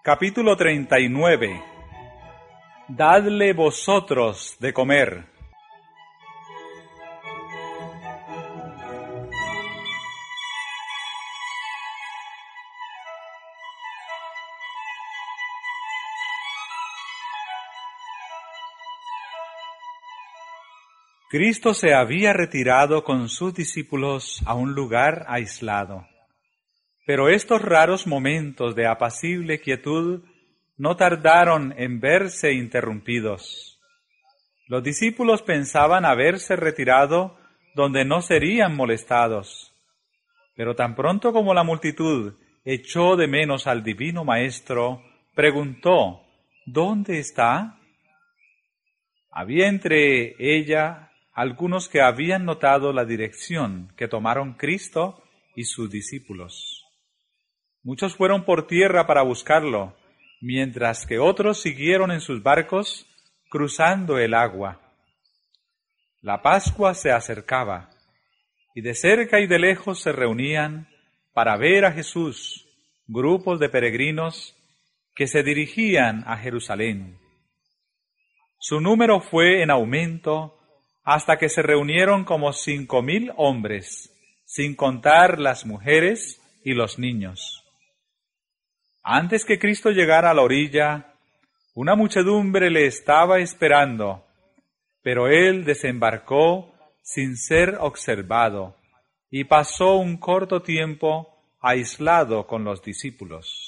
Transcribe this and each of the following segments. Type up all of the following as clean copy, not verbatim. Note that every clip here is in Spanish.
Capítulo 39. Dadle vosotros de comer. Cristo se había retirado con sus discípulos a un lugar aislado. Pero estos raros momentos de apacible quietud no tardaron en verse interrumpidos. Los discípulos pensaban haberse retirado donde no serían molestados. Pero tan pronto como la multitud echó de menos al divino Maestro, preguntó: ¿Dónde está? Había entre ella algunos que habían notado la dirección que tomaron Cristo y sus discípulos. Muchos fueron por tierra para buscarlo, mientras que otros siguieron en sus barcos cruzando el agua. La Pascua se acercaba, y de cerca y de lejos se reunían para ver a Jesús grupos de peregrinos que se dirigían a Jerusalén. Su número fue en aumento hasta que se reunieron como 5,000 hombres, sin contar las mujeres y los niños. Antes que Cristo llegara a la orilla, una muchedumbre le estaba esperando, pero él desembarcó sin ser observado y pasó un corto tiempo aislado con los discípulos.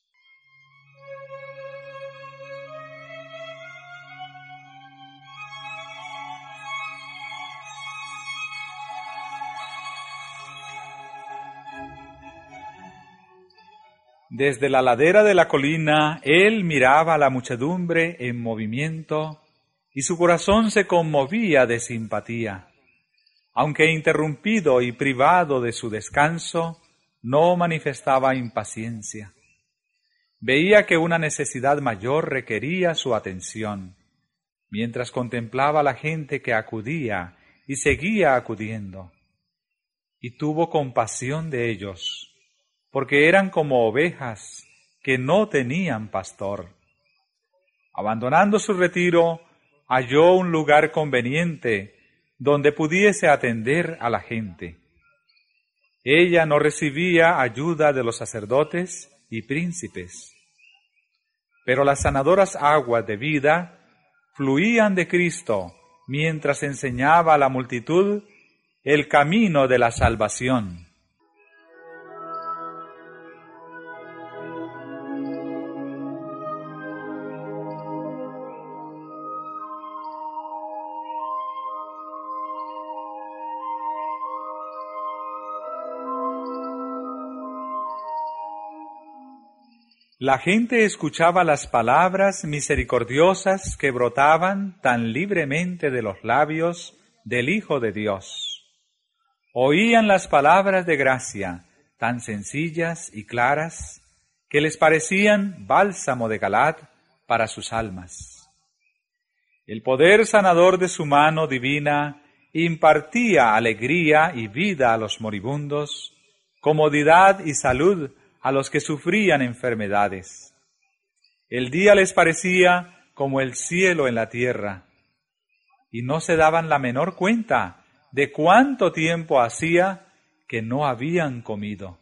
Desde la ladera de la colina, él miraba a la muchedumbre en movimiento y su corazón se conmovía de simpatía. Aunque interrumpido y privado de su descanso, no manifestaba impaciencia. Veía que una necesidad mayor requería su atención, mientras contemplaba a la gente que acudía y seguía acudiendo. Y tuvo compasión de ellos, porque eran como ovejas que no tenían pastor. Abandonando su retiro, halló un lugar conveniente donde pudiese atender a la gente. Ella no recibía ayuda de los sacerdotes y príncipes, pero las sanadoras aguas de vida fluían de Cristo mientras enseñaba a la multitud el camino de la salvación. La gente escuchaba las palabras misericordiosas que brotaban tan libremente de los labios del Hijo de Dios. Oían las palabras de gracia tan sencillas y claras que les parecían bálsamo de Galaad para sus almas. El poder sanador de su mano divina impartía alegría y vida a los moribundos, comodidad y salud a los que sufrían enfermedades. El día les parecía como el cielo en la tierra, y no se daban la menor cuenta de cuánto tiempo hacía que no habían comido.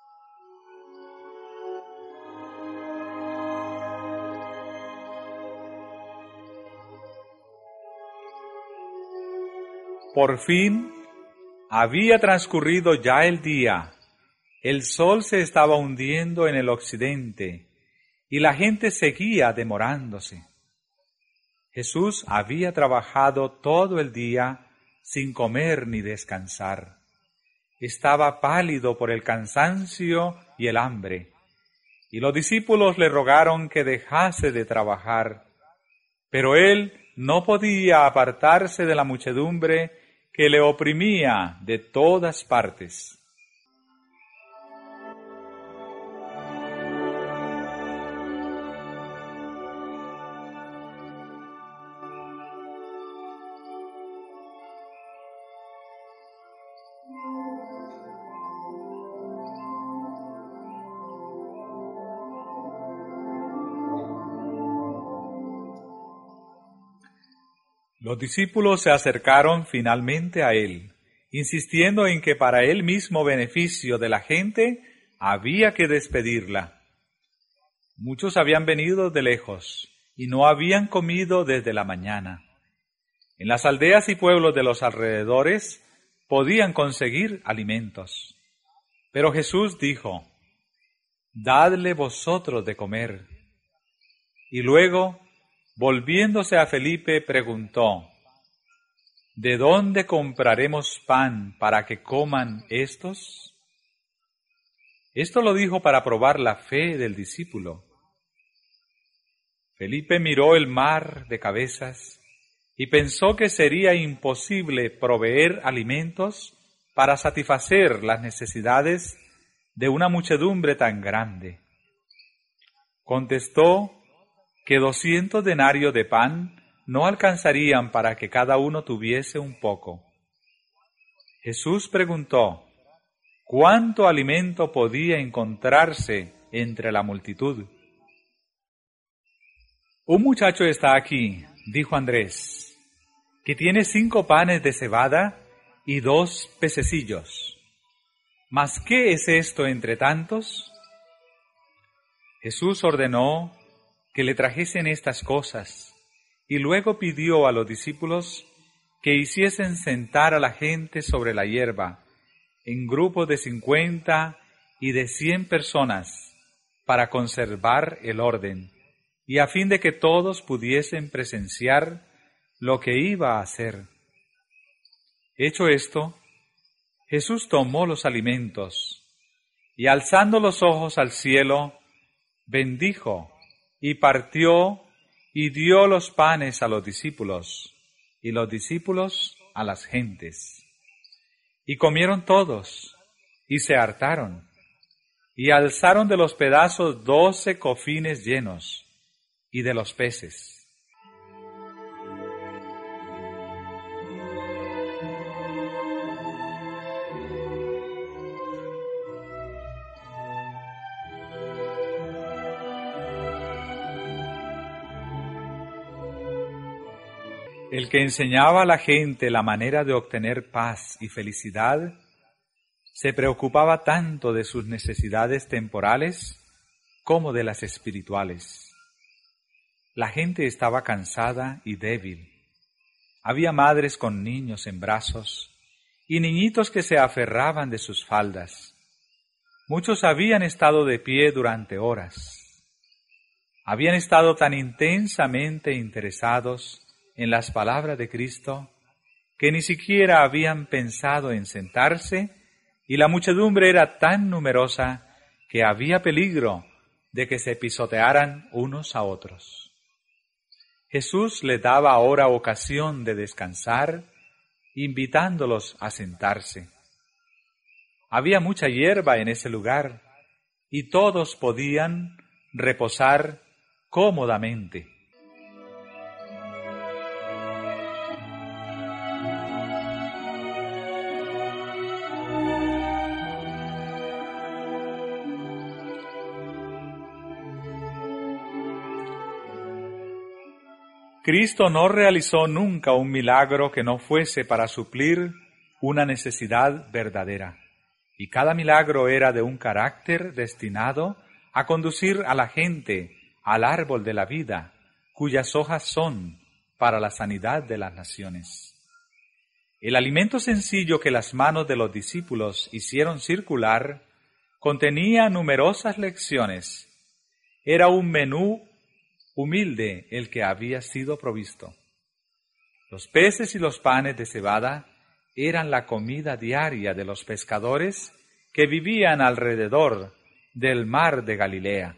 Por fin había transcurrido ya el día. El sol se estaba hundiendo en el occidente y la gente seguía demorándose. Jesús había trabajado todo el día sin comer ni descansar. Estaba pálido por el cansancio y el hambre, y los discípulos le rogaron que dejase de trabajar, pero él no podía apartarse de la muchedumbre que le oprimía de todas partes. Los discípulos se acercaron finalmente a él, insistiendo en que para el mismo beneficio de la gente había que despedirla. Muchos habían venido de lejos y no habían comido desde la mañana. En las aldeas y pueblos de los alrededores podían conseguir alimentos. Pero Jesús dijo: «Dadle vosotros de comer». Y luego, volviéndose a Felipe, preguntó: «¿De dónde compraremos pan para que coman estos?». Esto lo dijo para probar la fe del discípulo. Felipe miró el mar de cabezas y pensó que sería imposible proveer alimentos para satisfacer las necesidades de una muchedumbre tan grande. Contestó que 200 denarios de pan no alcanzarían para que cada uno tuviese un poco. Jesús preguntó: ¿cuánto alimento podía encontrarse entre la multitud? «Un muchacho está aquí», dijo Andrés, «que tiene 5 panes de cebada y 2 pececillos. ¿Mas qué es esto entre tantos?». Jesús ordenó que le trajesen estas cosas y luego pidió a los discípulos que hiciesen sentar a la gente sobre la hierba, en grupos de 50 y de 100 personas, para conservar el orden, y a fin de que todos pudiesen presenciar lo que iba a hacer. Hecho esto, Jesús tomó los alimentos, y alzando los ojos al cielo, bendijo, y partió, y dio los panes a los discípulos, y los discípulos a las gentes. Y comieron todos, y se hartaron, y alzaron de los pedazos 12 cofines llenos, y de los peces. El que enseñaba a la gente la manera de obtener paz y felicidad, se preocupaba tanto de sus necesidades temporales como de las espirituales. La gente estaba cansada y débil. Había madres con niños en brazos y niñitos que se aferraban de sus faldas. Muchos habían estado de pie durante horas. Habían estado tan intensamente interesados en las palabras de Cristo que ni siquiera habían pensado en sentarse, y la muchedumbre era tan numerosa que había peligro de que se pisotearan unos a otros. Jesús les daba ahora ocasión de descansar, invitándolos a sentarse. Había mucha hierba en ese lugar y todos podían reposar cómodamente. Cristo no realizó nunca un milagro que no fuese para suplir una necesidad verdadera, y cada milagro era de un carácter destinado a conducir a la gente al árbol de la vida, cuyas hojas son para la sanidad de las naciones. El alimento sencillo que las manos de los discípulos hicieron circular contenía numerosas lecciones. Era un menú humilde el que había sido provisto. Los peces y los panes de cebada eran la comida diaria de los pescadores que vivían alrededor del mar de Galilea.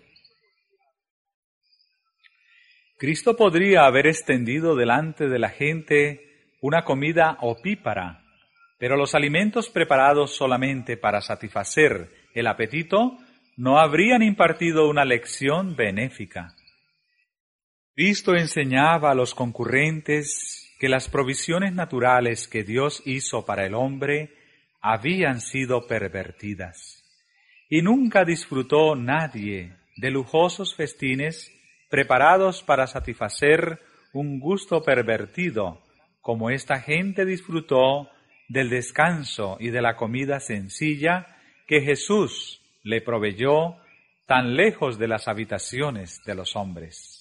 Cristo podría haber extendido delante de la gente una comida opípara, pero los alimentos preparados solamente para satisfacer el apetito no habrían impartido una lección benéfica. Cristo enseñaba a los concurrentes que las provisiones naturales que Dios hizo para el hombre habían sido pervertidas, y nunca disfrutó nadie de lujosos festines preparados para satisfacer un gusto pervertido como esta gente disfrutó del descanso y de la comida sencilla que Jesús le proveyó tan lejos de las habitaciones de los hombres.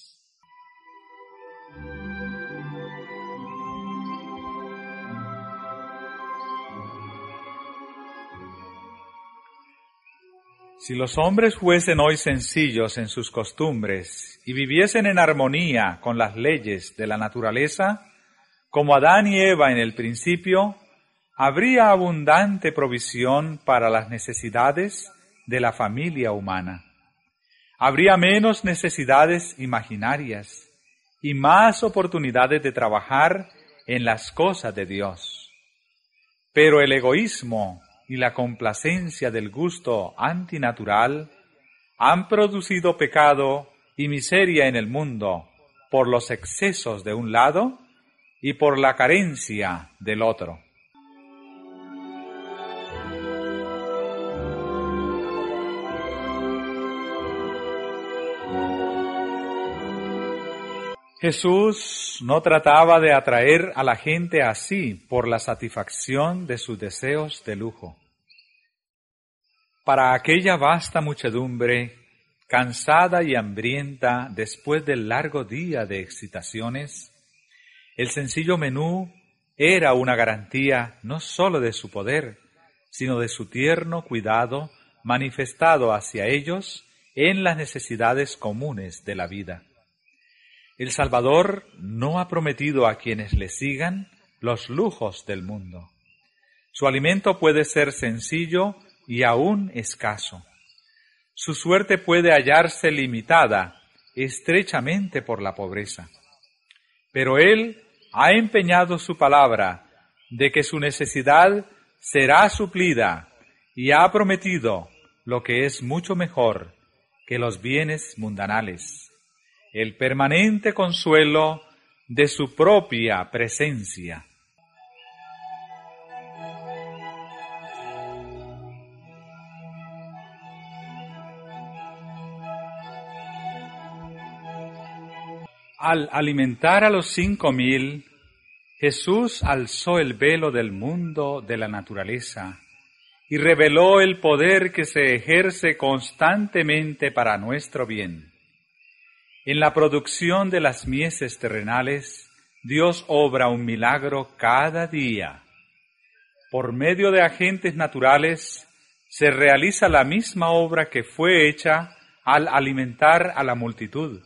Si los hombres fuesen hoy sencillos en sus costumbres y viviesen en armonía con las leyes de la naturaleza, como Adán y Eva en el principio, habría abundante provisión para las necesidades de la familia humana. Habría menos necesidades imaginarias y más oportunidades de trabajar en las cosas de Dios. Pero el egoísmo y la complacencia del gusto antinatural han producido pecado y miseria en el mundo por los excesos de un lado y por la carencia del otro. Jesús no trataba de atraer a la gente así por la satisfacción de sus deseos de lujo. Para aquella vasta muchedumbre, cansada y hambrienta después del largo día de excitaciones, el sencillo menú era una garantía no sólo de su poder, sino de su tierno cuidado manifestado hacia ellos en las necesidades comunes de la vida. El Salvador no ha prometido a quienes le sigan los lujos del mundo. Su alimento puede ser sencillo y aún escaso. Su suerte puede hallarse limitada estrechamente por la pobreza. Pero Él ha empeñado su palabra de que su necesidad será suplida y ha prometido lo que es mucho mejor que los bienes mundanales, el permanente consuelo de su propia presencia. Al alimentar a los 5,000, Jesús alzó el velo del mundo de la naturaleza y reveló el poder que se ejerce constantemente para nuestro bien. En la producción de las mieses terrenales, Dios obra un milagro cada día. Por medio de agentes naturales, se realiza la misma obra que fue hecha al alimentar a la multitud.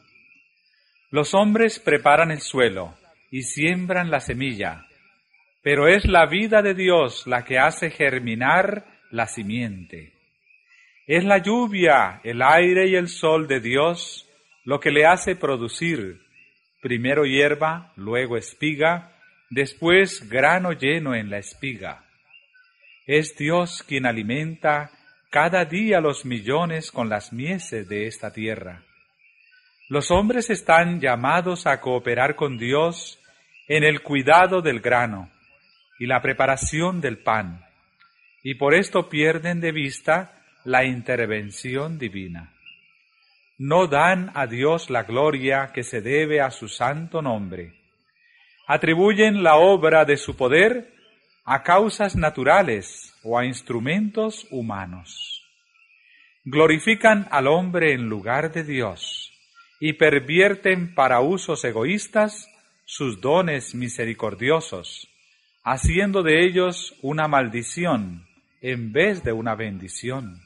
Los hombres preparan el suelo y siembran la semilla, pero es la vida de Dios la que hace germinar la simiente. Es la lluvia, el aire y el sol de Dios lo que le hace producir primero hierba, luego espiga, después grano lleno en la espiga. Es Dios quien alimenta cada día los millones con las mieses de esta tierra. Los hombres están llamados a cooperar con Dios en el cuidado del grano y la preparación del pan, y por esto pierden de vista la intervención divina. No dan a Dios la gloria que se debe a su santo nombre. Atribuyen la obra de su poder a causas naturales o a instrumentos humanos. Glorifican al hombre en lugar de Dios y pervierten para usos egoístas sus dones misericordiosos, haciendo de ellos una maldición en vez de una bendición.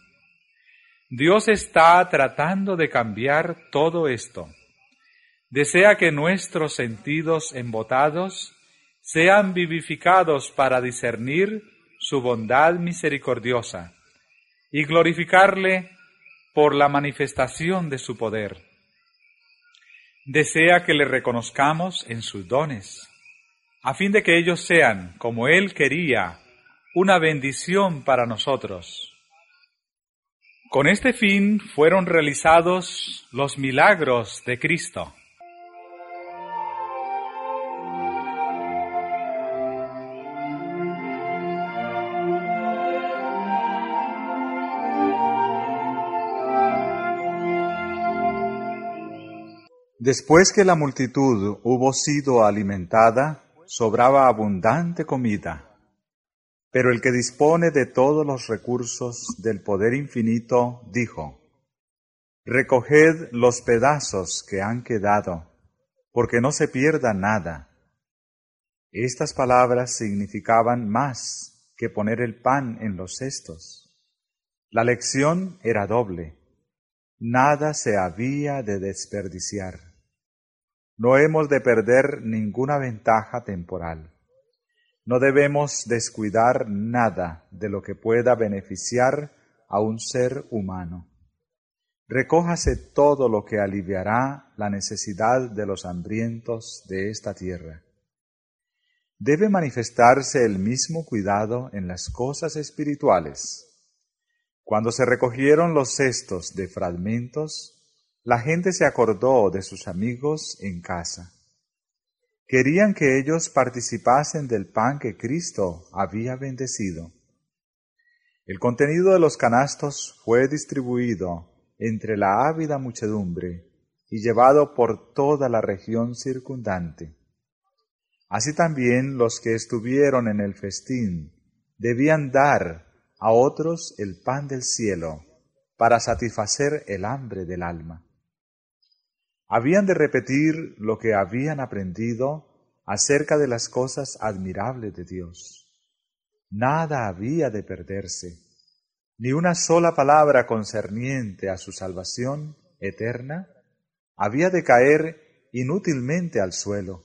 Dios está tratando de cambiar todo esto. Desea que nuestros sentidos embotados sean vivificados para discernir su bondad misericordiosa y glorificarle por la manifestación de su poder. Desea que le reconozcamos en sus dones, a fin de que ellos sean, como Él quería, una bendición para nosotros. Con este fin fueron realizados los milagros de Cristo. Después que la multitud hubo sido alimentada, sobraba abundante comida. Pero el que dispone de todos los recursos del poder infinito dijo: recoged los pedazos que han quedado, porque no se pierda nada. Estas palabras significaban más que poner el pan en los cestos. La lección era doble. Nada se había de desperdiciar. No hemos de perder ninguna ventaja temporal. No debemos descuidar nada de lo que pueda beneficiar a un ser humano. Recójase todo lo que aliviará la necesidad de los hambrientos de esta tierra. Debe manifestarse el mismo cuidado en las cosas espirituales. Cuando se recogieron los cestos de fragmentos, la gente se acordó de sus amigos en casa. Querían que ellos participasen del pan que Cristo había bendecido. El contenido de los canastos fue distribuido entre la ávida muchedumbre y llevado por toda la región circundante. Así también los que estuvieron en el festín debían dar a otros el pan del cielo para satisfacer el hambre del alma. Habían de repetir lo que habían aprendido acerca de las cosas admirables de Dios. Nada había de perderse, ni una sola palabra concerniente a su salvación eterna había de caer inútilmente al suelo.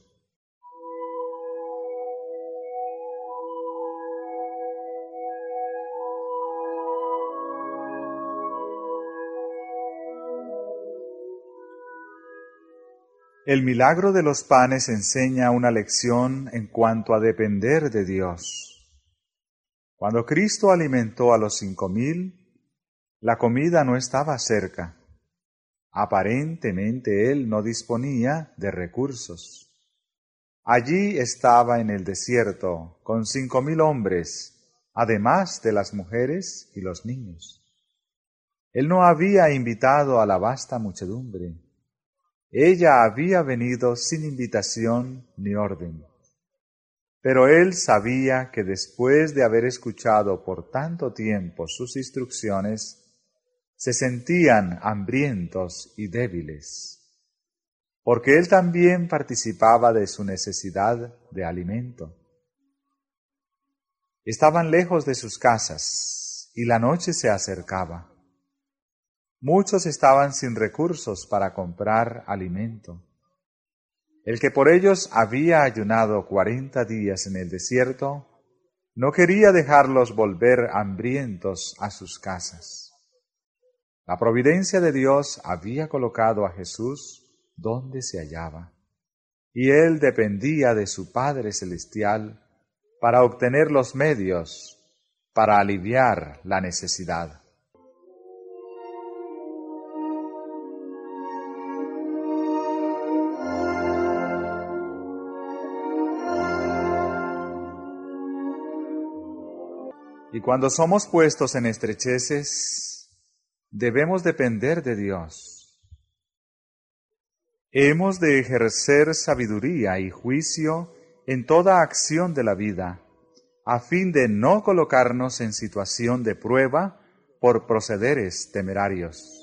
El milagro de los panes enseña una lección en cuanto a depender de Dios. Cuando Cristo alimentó a los 5,000, la comida no estaba cerca. Aparentemente Él no disponía de recursos. Allí estaba en el desierto con 5,000 hombres, además de las mujeres y los niños. Él no había invitado a la vasta muchedumbre. Ella había venido sin invitación ni orden. Pero él sabía que después de haber escuchado por tanto tiempo sus instrucciones, se sentían hambrientos y débiles, porque él también participaba de su necesidad de alimento. Estaban lejos de sus casas y la noche se acercaba. Muchos estaban sin recursos para comprar alimento. El que por ellos había ayunado 40 días en el desierto, no quería dejarlos volver hambrientos a sus casas. La providencia de Dios había colocado a Jesús donde se hallaba, y él dependía de su Padre Celestial para obtener los medios para aliviar la necesidad. Y cuando somos puestos en estrecheces, debemos depender de Dios. Hemos de ejercer sabiduría y juicio en toda acción de la vida, a fin de no colocarnos en situación de prueba por procederes temerarios.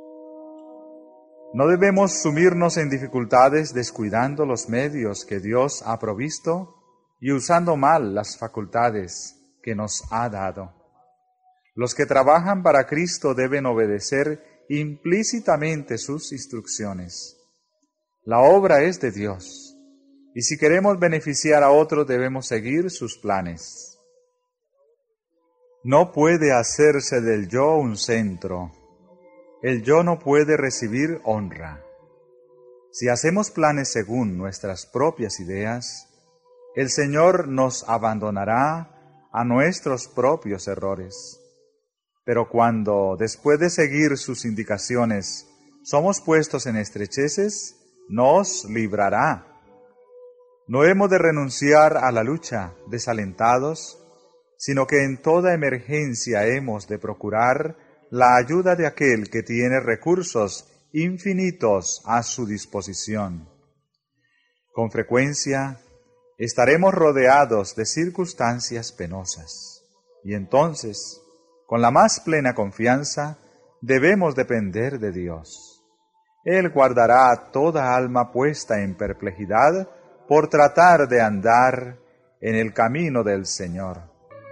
No debemos sumirnos en dificultades descuidando los medios que Dios ha provisto y usando mal las facultades que nos ha dado. Los que trabajan para Cristo deben obedecer implícitamente sus instrucciones. La obra es de Dios, y si queremos beneficiar a otros debemos seguir sus planes. No puede hacerse del yo un centro. El yo no puede recibir honra. Si hacemos planes según nuestras propias ideas, el Señor nos abandonará a nuestros propios errores. Pero cuando, después de seguir sus indicaciones, somos puestos en estrecheces, nos librará. No hemos de renunciar a la lucha desalentados, sino que en toda emergencia hemos de procurar la ayuda de aquel que tiene recursos infinitos a su disposición. Con frecuencia, estaremos rodeados de circunstancias penosas. Y entonces, con la más plena confianza, debemos depender de Dios. Él guardará a toda alma puesta en perplejidad por tratar de andar en el camino del Señor.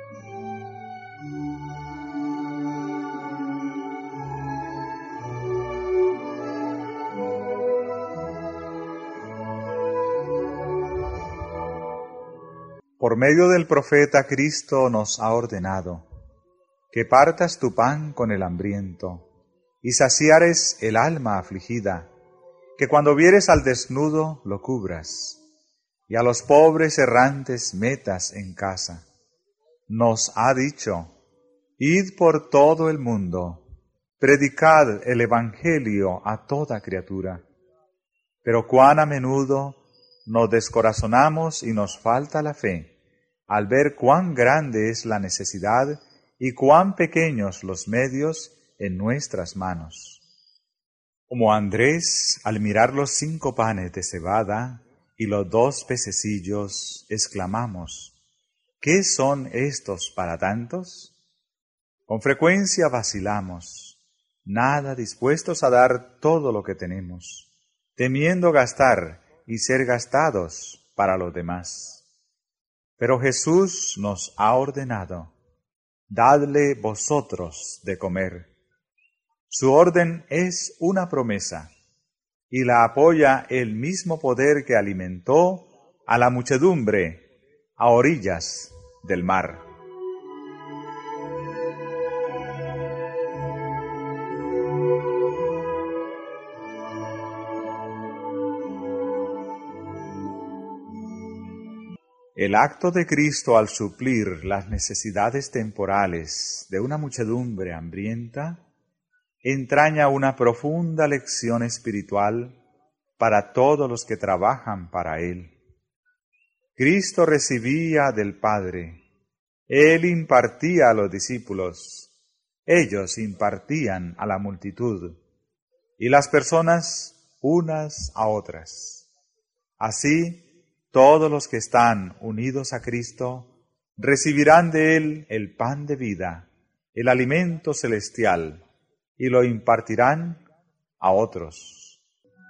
Por medio del profeta Cristo nos ha ordenado que partas tu pan con el hambriento y saciares el alma afligida, que cuando vieres al desnudo lo cubras y a los pobres errantes metas en casa. Nos ha dicho: id por todo el mundo, predicad el Evangelio a toda criatura. Pero cuán a menudo nos descorazonamos y nos falta la fe al ver cuán grande es la necesidad y cuán pequeños los medios en nuestras manos. Como Andrés, al mirar los 5 panes de cebada y los 2 pececillos, exclamamos: ¿qué son estos para tantos? Con frecuencia vacilamos, nada dispuestos a dar todo lo que tenemos, temiendo gastar y ser gastados para los demás. Pero Jesús nos ha ordenado: dadle vosotros de comer. Su orden es una promesa, y la apoya el mismo poder que alimentó a la muchedumbre a orillas del mar. El acto de Cristo al suplir las necesidades temporales de una muchedumbre hambrienta entraña una profunda lección espiritual para todos los que trabajan para Él. Cristo recibía del Padre, Él impartía a los discípulos, ellos impartían a la multitud, y las personas unas a otras. Así, todos los que están unidos a Cristo recibirán de Él el pan de vida, el alimento celestial, y lo impartirán a otros.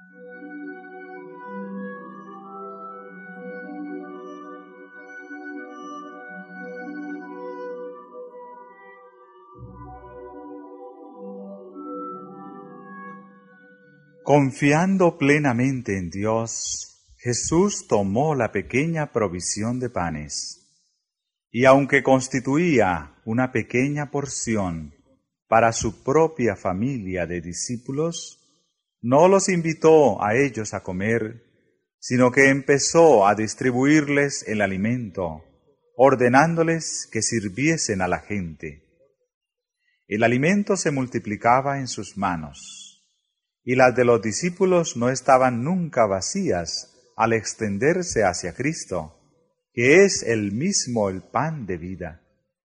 Confiando plenamente en Dios, Jesús tomó la pequeña provisión de panes, y aunque constituía una pequeña porción para su propia familia de discípulos, no los invitó a ellos a comer, sino que empezó a distribuirles el alimento, ordenándoles que sirviesen a la gente. El alimento se multiplicaba en sus manos, y las de los discípulos no estaban nunca vacías al extenderse hacia Cristo, que es el mismo el pan de vida.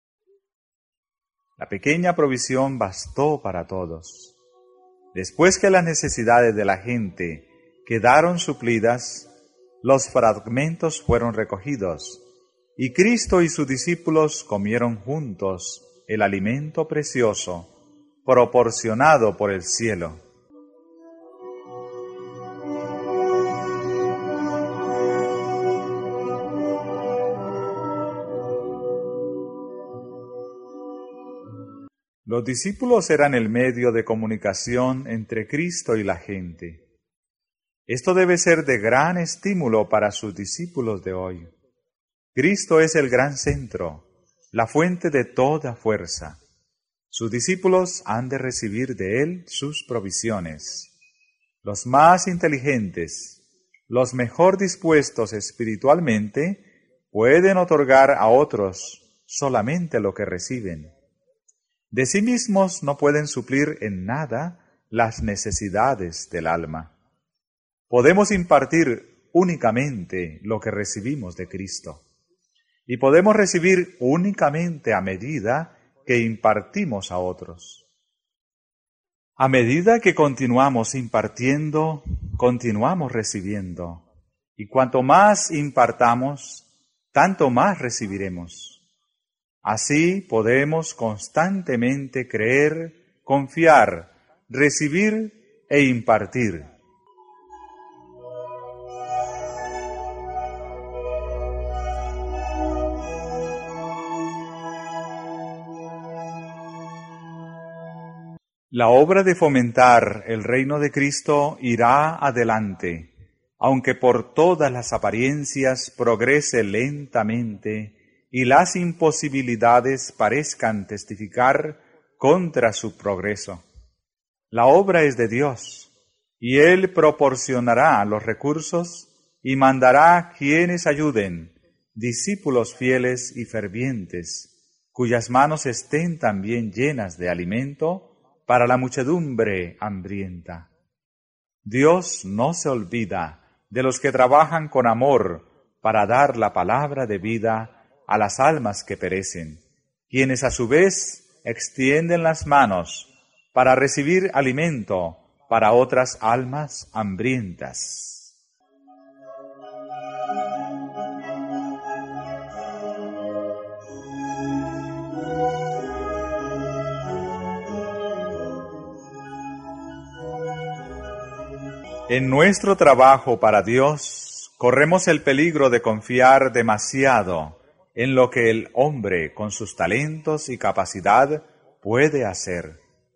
La pequeña provisión bastó para todos. Después que las necesidades de la gente quedaron suplidas, los fragmentos fueron recogidos, y Cristo y sus discípulos comieron juntos el alimento precioso proporcionado por el cielo. Los discípulos eran el medio de comunicación entre Cristo y la gente. Esto debe ser de gran estímulo para sus discípulos de hoy. Cristo es el gran centro, la fuente de toda fuerza. Sus discípulos han de recibir de Él sus provisiones. Los más inteligentes, los mejor dispuestos espiritualmente, pueden otorgar a otros solamente lo que reciben. De sí mismos no pueden suplir en nada las necesidades del alma. Podemos impartir únicamente lo que recibimos de Cristo, y podemos recibir únicamente a medida que impartimos a otros. A medida que continuamos impartiendo, continuamos recibiendo, y cuanto más impartamos, tanto más recibiremos. Así podemos constantemente creer, confiar, recibir e impartir. La obra de fomentar el reino de Cristo irá adelante, aunque por todas las apariencias progrese lentamente y las imposibilidades parezcan testificar contra su progreso. La obra es de Dios, y Él proporcionará los recursos y mandará quienes ayuden, discípulos fieles y fervientes, cuyas manos estén también llenas de alimento para la muchedumbre hambrienta. Dios no se olvida de los que trabajan con amor para dar la palabra de vida a las almas que perecen, quienes a su vez extienden las manos para recibir alimento para otras almas hambrientas. En nuestro trabajo para Dios, corremos el peligro de confiar demasiado en lo que el hombre, con sus talentos y capacidad, puede hacer.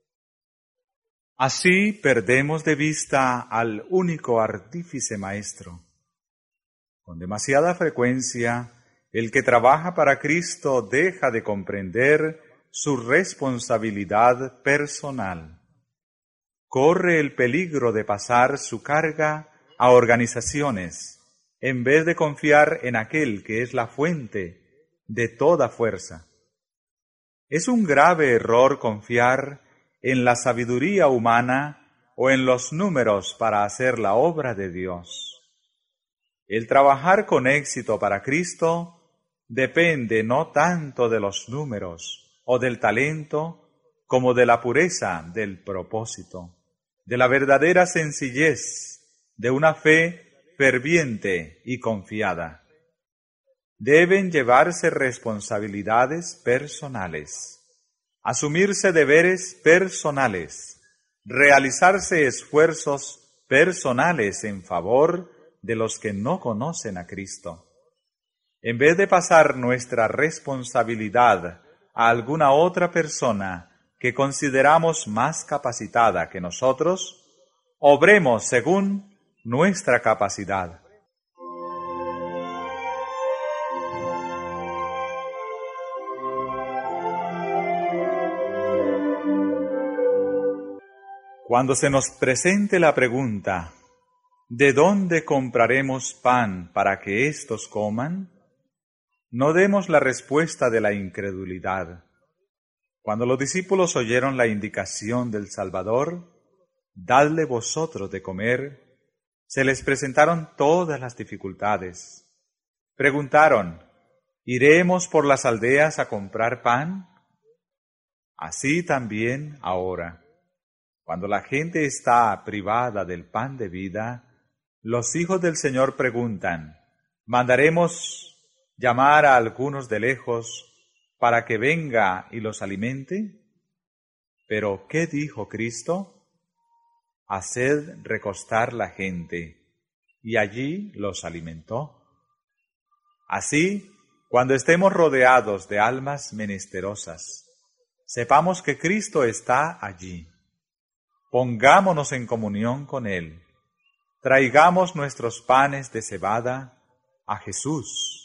Así perdemos de vista al único artífice maestro. Con demasiada frecuencia, el que trabaja para Cristo deja de comprender su responsabilidad personal. Corre el peligro de pasar su carga a organizaciones, en vez de confiar en aquel que es la fuente de toda fuerza. Es un grave error confiar en la sabiduría humana o en los números para hacer la obra de Dios. El trabajar con éxito para Cristo depende no tanto de los números o del talento, como de la pureza del propósito, de la verdadera sencillez, de una fe ferviente y confiada. Deben llevarse responsabilidades personales, asumirse deberes personales, realizarse esfuerzos personales en favor de los que no conocen a Cristo. En vez de pasar nuestra responsabilidad a alguna otra persona que consideramos más capacitada que nosotros, obremos según nuestra capacidad. Cuando se nos presente la pregunta, ¿de dónde compraremos pan para que éstos coman?, no demos la respuesta de la incredulidad. Cuando los discípulos oyeron la indicación del Salvador, «Dadle vosotros de comer», se les presentaron todas las dificultades. Preguntaron, ¿iremos por las aldeas a comprar pan? Así también ahora, cuando la gente está privada del pan de vida, los hijos del Señor preguntan, ¿mandaremos llamar a algunos de lejos para que venga y los alimente? Pero, ¿qué dijo Cristo? Haced recostar la gente, y allí los alimentó. Así, cuando estemos rodeados de almas menesterosas, sepamos que Cristo está allí. Pongámonos en comunión con Él. Traigamos nuestros panes de cebada a Jesús.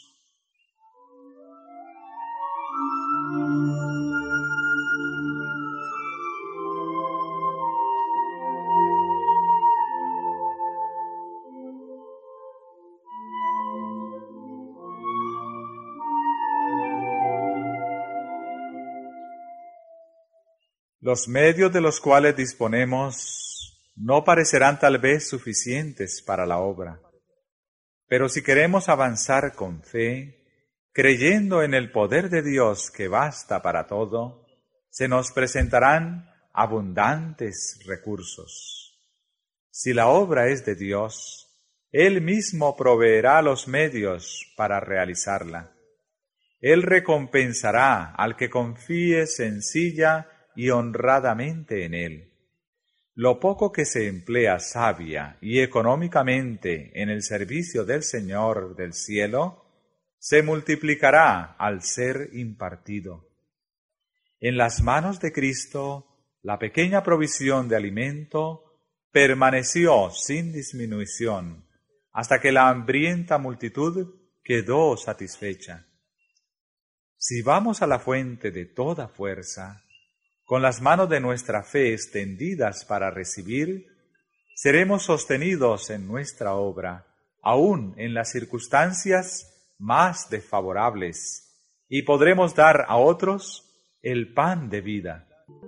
Los medios de los cuales disponemos no parecerán tal vez suficientes para la obra, pero si queremos avanzar con fe, creyendo en el poder de Dios que basta para todo, se nos presentarán abundantes recursos. Si la obra es de Dios, Él mismo proveerá los medios para realizarla. Él recompensará al que confíe sencilla y honradamente en Él. Lo poco que se emplea sabia y económicamente en el servicio del Señor del cielo, se multiplicará al ser impartido. En las manos de Cristo, la pequeña provisión de alimento permaneció sin disminución hasta que la hambrienta multitud quedó satisfecha. Si vamos a la fuente de toda fuerza, con las manos de nuestra fe extendidas para recibir, seremos sostenidos en nuestra obra, aún en las circunstancias más desfavorables, y podremos dar a otros el pan de vida.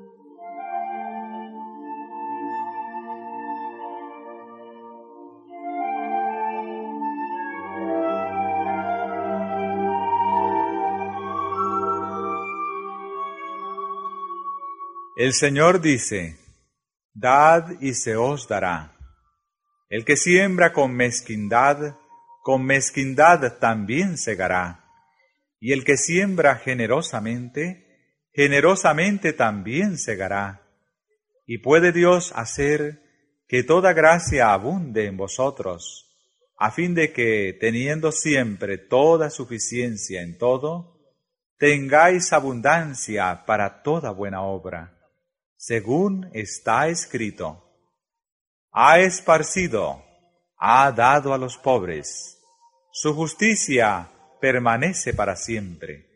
El Señor dice: dad y se os dará. El que siembra con mezquindad también segará. Y el que siembra generosamente, generosamente también segará. Y puede Dios hacer que toda gracia abunde en vosotros, a fin de que, teniendo siempre toda suficiencia en todo, tengáis abundancia para toda buena obra. Según está escrito: ha esparcido, ha dado a los pobres, su justicia permanece para siempre.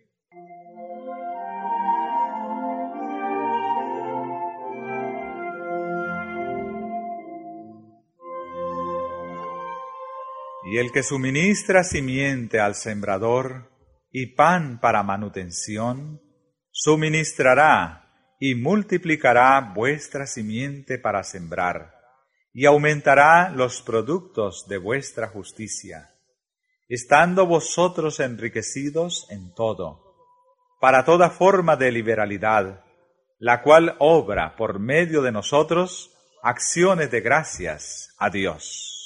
Y el que suministra simiente al sembrador y pan para manutención, suministrará y multiplicará vuestra simiente para sembrar, y aumentará los productos de vuestra justicia, estando vosotros enriquecidos en todo, para toda forma de liberalidad, la cual obra por medio de nosotros acciones de gracias a Dios.